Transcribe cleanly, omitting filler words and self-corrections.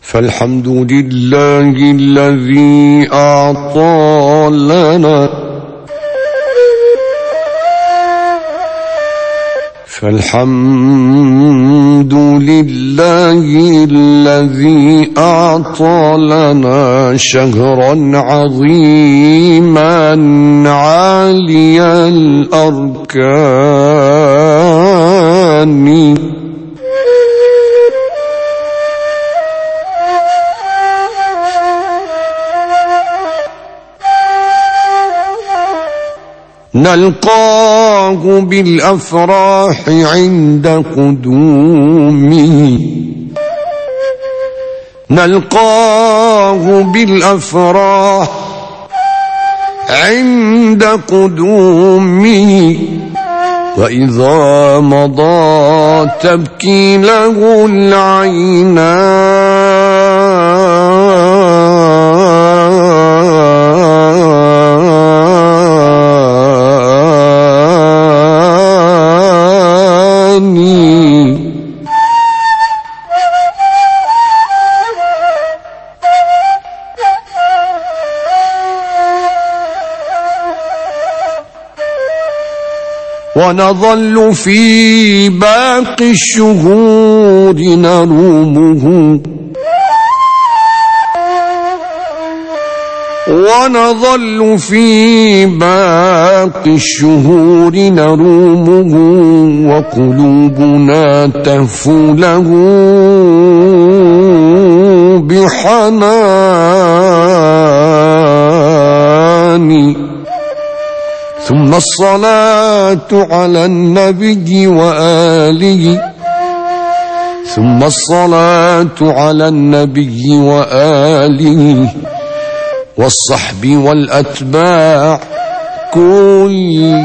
فالحمد لله الذي أعطى لنا فالحمد لله الذي أعطى لنا شهرا عظيما عالي الأركان نلقاه بالأفراح عند قدومه نلقاه بالأفراح عند قدومه وإذا مضى تبكي له العينان ونظل في باقي الشهور نرومه ونظل في باقي الشهور نرومه وقلوبنا تهفو له بحنان ثم الصلاة على النبي وآله ثم الصلاة على النبي وآله والصحب والأتباع كلهم